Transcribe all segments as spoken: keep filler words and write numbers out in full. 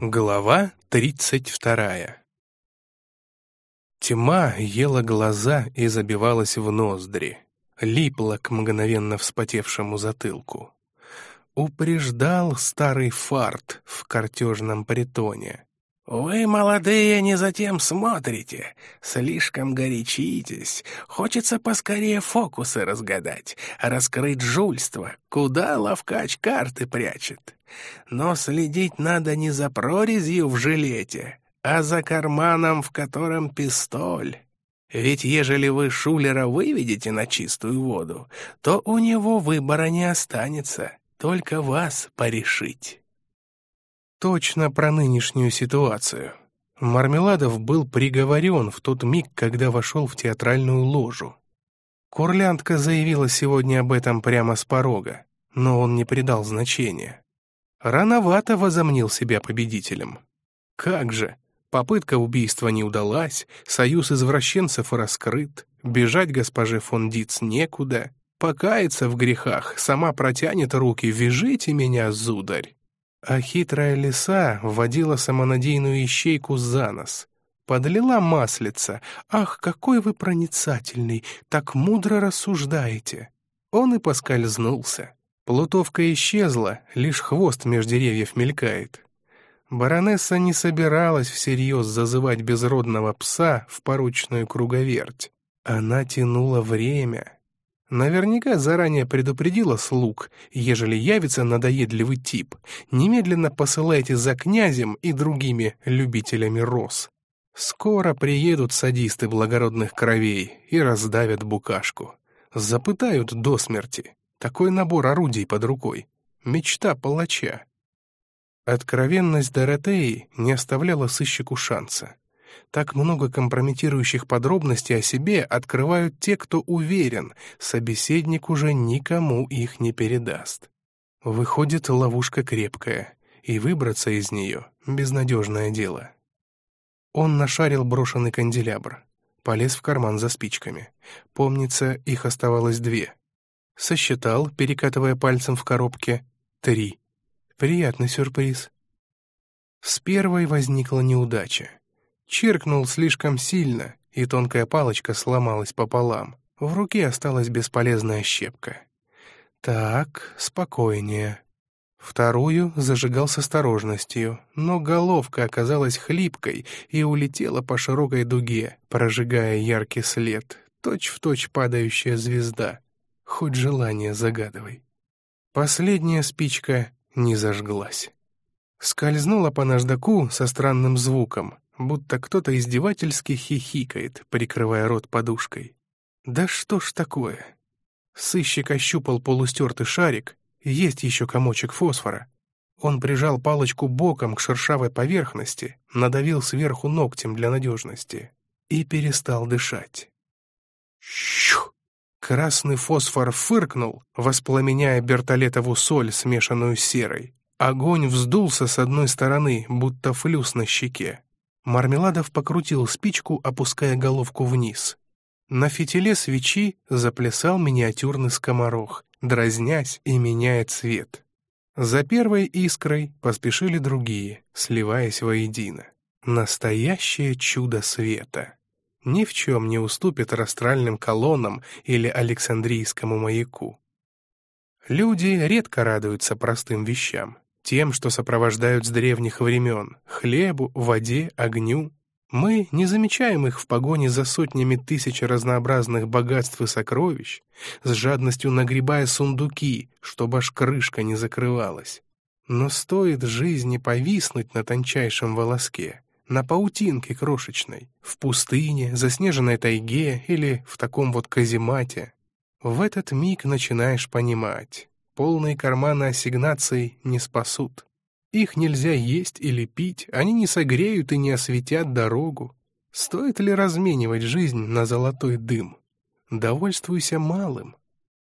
Глава тридцать вторая. Тьма ела глаза и забивалась в ноздри, липла к мгновенно вспотевшему затылку. Упреждал старый фарт в картежном притоне. «Вы, молодые, не затем смотрите, слишком горячитесь, хочется поскорее фокусы разгадать, раскрыть жульство, куда ловкач карты прячет. Но следить надо не за прорезью в жилете, а за карманом, в котором пистоль. Ведь ежели вы шулера выведете на чистую воду, то у него выбора не останется, только вас порешить». Точно про нынешнюю ситуацию. Мармеладов был приговорен в тот миг, когда вошел в театральную ложу. Курлянтка заявила сегодня об этом прямо с порога, но он не придал значения. Рановато возомнил себя победителем. Как же, попытка убийства не удалась, союз извращенцев раскрыт, бежать госпоже фон Диц некуда, покаяться в грехах, сама протянет руки, вяжите меня, сударь. А хитрая лиса вводила самонадеянную ищейку за нос. Подлила маслица. «Ах, какой вы проницательный, так мудро рассуждаете!» Он и поскользнулся. Плутовка исчезла, лишь хвост меж деревьев мелькает. Баронесса не собиралась всерьез зазывать безродного пса в порочную круговерть. Она тянула время. Наверняка заранее предупредила слуг, ежели явится надоедливый тип, немедленно посылайте за князем и другими любителями роз. Скоро приедут садисты благородных кровей и раздавят букашку. Запытают до смерти. Такой набор орудий под рукой. Мечта палача. Откровенность Доротеи не оставляла сыщику шанса. Так много компрометирующих подробностей о себе открывают те, кто уверен, собеседник уже никому их не передаст. Выходит, ловушка крепкая, и выбраться из нее — безнадежное дело. Он нашарил брошенный канделябр, полез в карман за спичками. Помнится, их оставалось две. Сосчитал, перекатывая пальцем в коробке, три. Приятный сюрприз. С первой возникла неудача. Чиркнул слишком сильно, и тонкая палочка сломалась пополам. В руке осталась бесполезная щепка. Так, спокойнее. Вторую зажигал с осторожностью, но головка оказалась хлипкой и улетела по широкой дуге, прожигая яркий след, точь-в-точь падающая звезда. Хоть желание загадывай. Последняя спичка не зажглась. Скользнула по наждаку со странным звуком, будто кто-то издевательски хихикает, прикрывая рот подушкой. Да что ж такое? Сыщик ощупал полустертый шарик, есть еще комочек фосфора. Он прижал палочку боком к шершавой поверхности, надавил сверху ногтем для надежности и перестал дышать. Щух! Красный фосфор фыркнул, воспламеняя бертолетову соль, смешанную с серой. Огонь вздулся с одной стороны, будто флюс на щеке. Мармеладов покрутил спичку, опуская головку вниз. На фитиле свечи заплясал миниатюрный скоморох, дразнясь и меняя цвет. За первой искрой поспешили другие, сливаясь воедино. Настоящее чудо света. Ни в чем не уступит растральным колоннам или Александрийскому маяку. Люди редко радуются простым вещам. Тем, что сопровождают с древних времен — хлебу, воде, огню. Мы не замечаем их в погоне за сотнями тысяч разнообразных богатств и сокровищ, с жадностью нагребая сундуки, чтобы аж крышка не закрывалась. Но стоит жизни повиснуть на тончайшем волоске, на паутинке крошечной, в пустыне, заснеженной тайге или в таком вот каземате, в этот миг начинаешь понимать. Полные карманы ассигнаций не спасут. Их нельзя есть или пить, они не согреют и не осветят дорогу. Стоит ли разменивать жизнь на золотой дым? Довольствуйся малым.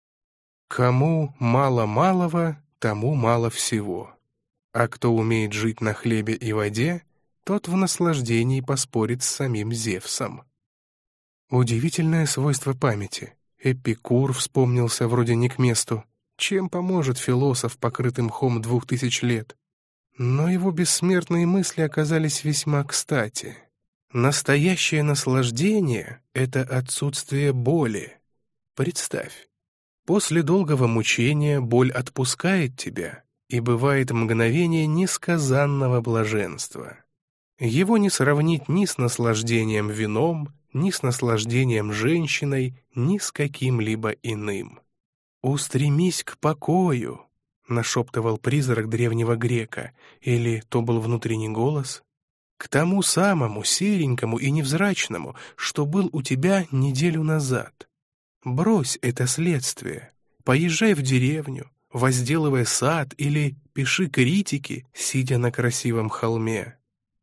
Кому мало малого, тому мало всего. А кто умеет жить на хлебе и воде, тот в наслаждении поспорит с самим Зевсом. Удивительное свойство памяти. Эпикур вспомнился вроде не к месту. Чем поможет философ, покрытый мхом двух тысяч лет? Но его бессмертные мысли оказались весьма кстати. Настоящее наслаждение — это отсутствие боли. Представь, после долгого мучения боль отпускает тебя, и бывает мгновение несказанного блаженства. Его не сравнить ни с наслаждением вином, ни с наслаждением женщиной, ни с каким-либо иным. «Устремись к покою», — нашептывал призрак древнего грека, или то был внутренний голос, «к тому самому серенькому и невзрачному, что был у тебя неделю назад. Брось это следствие, поезжай в деревню, возделывай сад или пиши критики, сидя на красивом холме».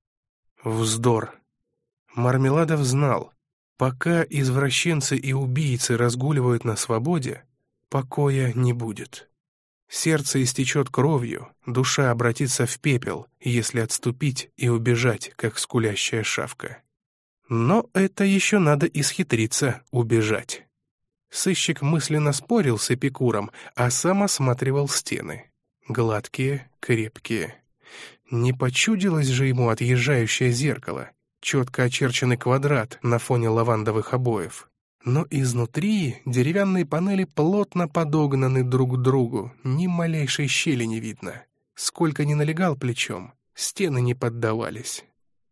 Вздор. Мармеладов знал, пока извращенцы и убийцы разгуливают на свободе, покоя не будет. Сердце истечет кровью, душа обратится в пепел, если отступить и убежать, как скулящая шавка. Но это еще надо исхитриться убежать. Сыщик мысленно спорил с Эпикуром, а сам осматривал стены. Гладкие, крепкие. Не почудилось же ему отъезжающее зеркало, четко очерченный квадрат на фоне лавандовых обоев. Но изнутри деревянные панели плотно подогнаны друг к другу, ни малейшей щели не видно. Сколько ни налегал плечом, стены не поддавались.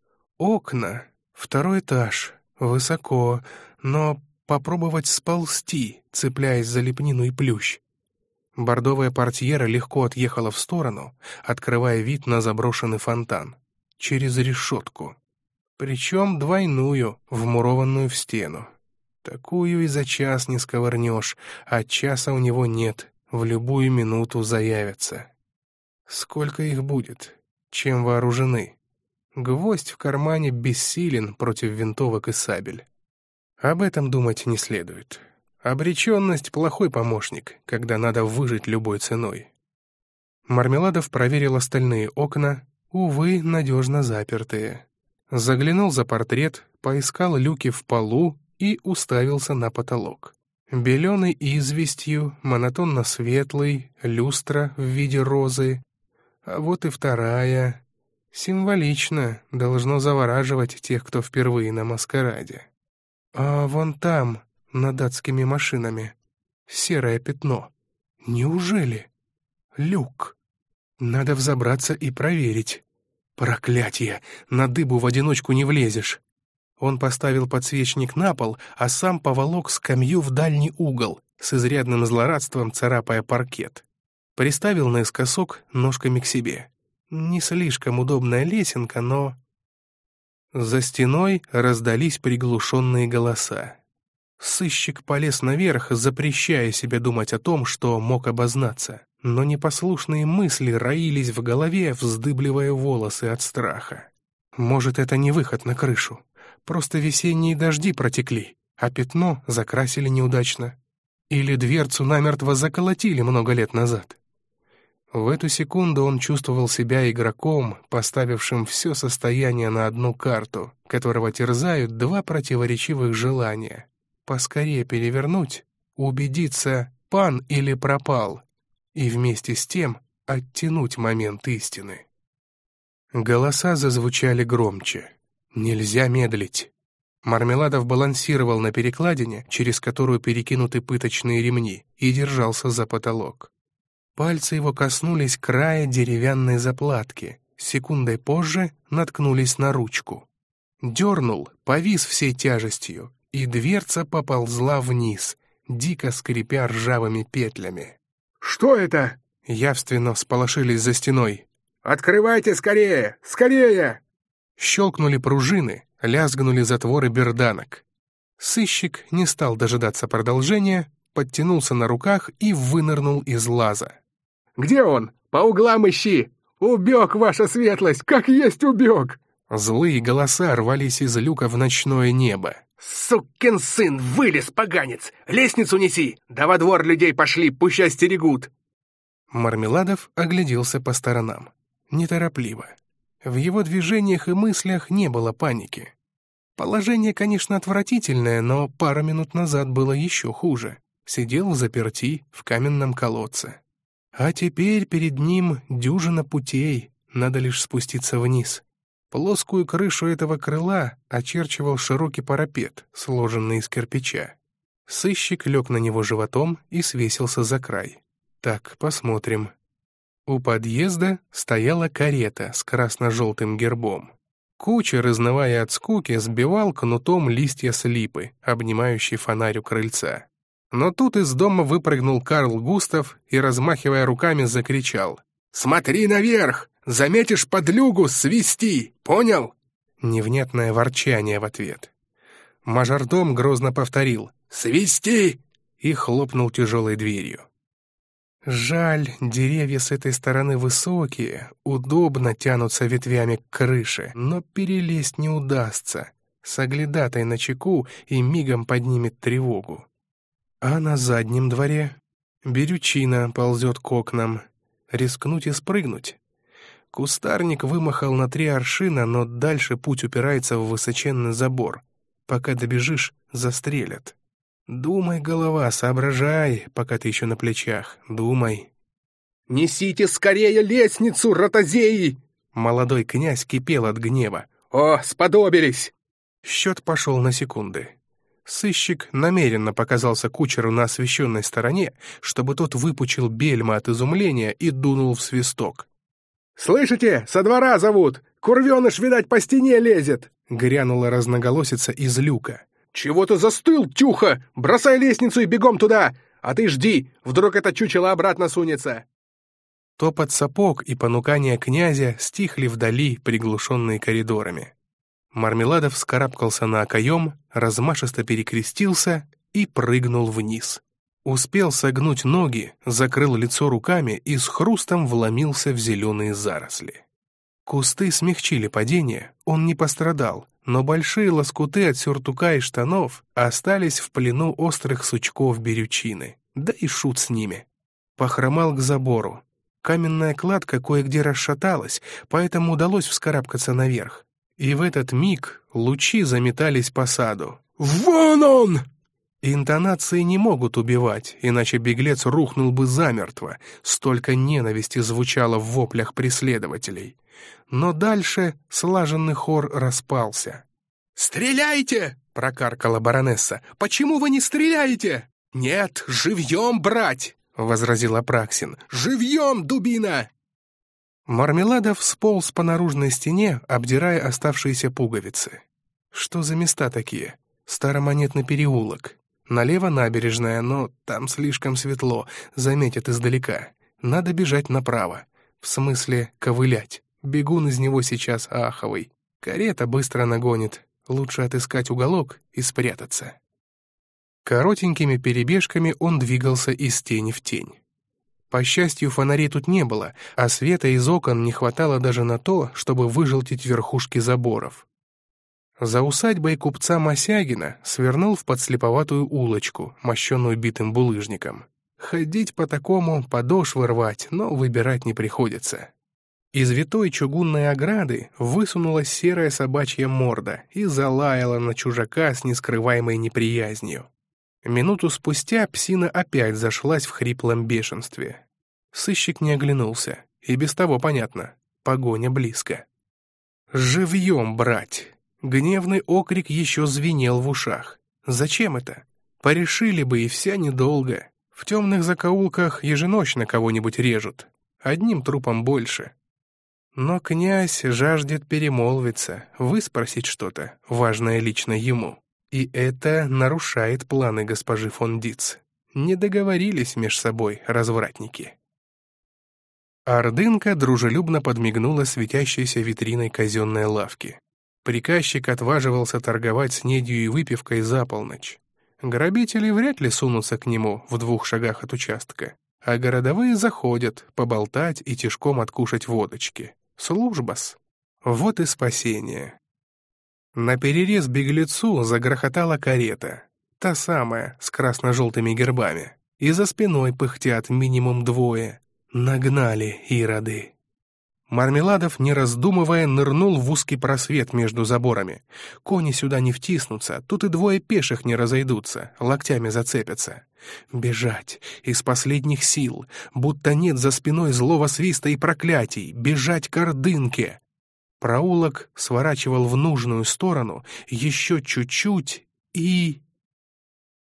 Окна, второй этаж, высоко, но попробовать сползти, цепляясь за лепнину и плющ. Бордовая портьера легко отъехала в сторону, открывая вид на заброшенный фонтан. Через решетку. Причем двойную, вмурованную в стену. Такую и за час не сковырнешь, а часа у него нет, в любую минуту заявятся. Сколько их будет? Чем вооружены? Гвоздь в кармане бессилен против винтовок и сабель. Об этом думать не следует. Обреченность — плохой помощник, когда надо выжить любой ценой. Мармеладов проверил остальные окна, увы, надежно запертые. Заглянул за портрет, поискал люки в полу и уставился на потолок. Беленый известью, монотонно светлый, люстра в виде розы. А вот и вторая. Символично, должно завораживать тех, кто впервые на маскараде. А вон там, над адскими машинами, серое пятно. Неужели? Люк. Надо взобраться и проверить. Проклятье! На дыбу в одиночку не влезешь. Он поставил подсвечник на пол, а сам поволок скамью в дальний угол, с изрядным злорадством царапая паркет. Приставил наискосок ножками к себе. Не слишком удобная лесенка, но... За стеной раздались приглушенные голоса. Сыщик полез наверх, запрещая себе думать о том, что мог обознаться. Но непослушные мысли роились в голове, вздыбливая волосы от страха. Может, это не выход на крышу. Просто весенние дожди протекли, а пятно закрасили неудачно. Или дверцу намертво заколотили много лет назад. В эту секунду он чувствовал себя игроком, поставившим все состояние на одну карту, которого терзают два противоречивых желания. Поскорее перевернуть, убедиться, пан или пропал, и вместе с тем оттянуть момент истины. Голоса зазвучали громче. Нельзя медлить. Мармеладов балансировал на перекладине, через которую перекинуты пыточные ремни, и держался за потолок. Пальцы его коснулись края деревянной заплатки, секундой позже наткнулись на ручку. Дернул, повис всей тяжестью, и дверца поползла вниз, дико скрипя ржавыми петлями. «Что это?» — явственно всполошились за стеной. «Открывайте скорее! Скорее!» Щелкнули пружины, лязгнули затворы берданок. Сыщик не стал дожидаться продолжения, подтянулся на руках и вынырнул из лаза. «Где он? По углам ищи! Убег, ваша светлость, как есть убег!» Злые голоса рвались из люка в ночное небо. «Сукин сын, вылез, поганец! Лестницу неси! Да во двор людей пошли, пущай стерегут!» Мармеладов огляделся по сторонам. Неторопливо. В его движениях и мыслях не было паники. Положение, конечно, отвратительное, но пару минут назад было еще хуже. Сидел взаперти в каменном колодце. А теперь перед ним дюжина путей, Надо лишь спуститься вниз. Плоскую крышу этого крыла очерчивал широкий парапет, сложенный из кирпича. Сыщик лег на него животом и свесился за край. Так, посмотрим. У подъезда стояла карета с красно-желтым гербом. Кучер, изнывая от скуки, сбивал кнутом листья с липы, обнимающей фонарь у крыльца. Но тут из дома выпрыгнул Карл Густав и, размахивая руками, закричал: «Смотри наверх! Заметишь подлюгу — свисти! Понял?» Невнятное ворчание в ответ. Мажордом грозно повторил «Свисти!» и хлопнул тяжелой дверью. Жаль, деревья с этой стороны высокие, удобно тянутся ветвями к крыше, но перелезть не удастся. Соглядатай начеку и мигом поднимет тревогу. А на заднем дворе берючина ползет к окнам. Рискнуть и спрыгнуть. Кустарник вымахал на три аршина, но дальше путь упирается в высоченный забор. Пока добежишь, застрелят. Думай, голова, соображай, пока ты еще на плечах. Думай. «Несите скорее лестницу, ротозеи!» Молодой князь кипел от гнева. «О, сподобились!» Счет пошел на секунды. Сыщик намеренно показался кучеру на освещенной стороне, чтобы тот выпучил бельма от изумления и дунул в свисток. «Слышите? Со двора зовут! Курвеныш, видать, по стене лезет!» Грянула разноголосица из люка. «Чего ты застыл, Тюха? Бросай лестницу и бегом туда! А ты жди, вдруг это чучело обратно сунется!» Топот сапог и понукания князя стихли вдали, приглушенные коридорами. Мармеладов вскарабкался на окоем, размашисто перекрестился и прыгнул вниз. Успел согнуть ноги, закрыл лицо руками и с хрустом вломился в зеленые заросли. Кусты смягчили падение, он не пострадал, но большие лоскуты от сюртука и штанов остались в плену острых сучков берючины. Да и шут с ними. Похромал к забору. Каменная кладка кое-где расшаталась, поэтому удалось вскарабкаться наверх. И в этот миг лучи заметались по саду. «Вон он!» Интонации не могут убивать, иначе беглец рухнул бы замертво. Столько ненависти звучало в воплях преследователей. Но дальше слаженный хор распался. «Стреляйте!» — прокаркала баронесса. «Почему вы не стреляете?» «Нет, живьем брать!» — возразил Апраксин. «Живьем, дубина!» Мармеладов сполз по наружной стене, обдирая оставшиеся пуговицы. Что за места такие? Старомонетный переулок. Налево набережная, но там слишком светло, заметят издалека. Надо бежать направо. В смысле, ковылять. Бегун из него сейчас аховый. Карета быстро нагонит. Лучше отыскать уголок и спрятаться. Коротенькими перебежками он двигался из тени в тень. По счастью, фонарей тут не было, а света из окон не хватало даже на то, чтобы выжелтить верхушки заборов. За усадьбой купца Мосягина свернул в подслеповатую улочку, мощенную битым булыжником. Ходить по такому, подошвы рвать, но выбирать не приходится. Из витой чугунной ограды высунулась серая собачья морда и залаяла на чужака с нескрываемой неприязнью. Минуту спустя псина опять зашлась в хриплом бешенстве. Сыщик не оглянулся, и без того понятно — погоня близко. «Живьем брать!» Гневный окрик еще звенел в ушах. «Зачем это? Порешили бы, и вся недолго. В темных закоулках еженочно кого-нибудь режут. Одним трупом больше». Но князь жаждет перемолвиться, выспросить что-то, важное лично ему. И это нарушает планы госпожи фон Диц. Не договорились меж собой развратники. Ордынка дружелюбно подмигнула светящейся витриной казенной лавки. Приказчик отваживался торговать снедью и выпивкой за полночь. Грабители вряд ли сунутся к нему в двух шагах от участка, а городовые заходят поболтать и тишком откушать водочки. Служба-с. Вот и спасение. Наперерез беглецу загрохотала карета, та самая, с красно-желтыми гербами, и за спиной пыхтят минимум двое. Нагнали ироды. Мармеладов, не раздумывая, нырнул в узкий просвет между заборами. Кони сюда не втиснутся, тут и двое пеших не разойдутся, локтями зацепятся. Бежать из последних сил, будто нет за спиной злого свиста и проклятий, бежать к Ордынке. Проулок сворачивал в нужную сторону, еще чуть-чуть и...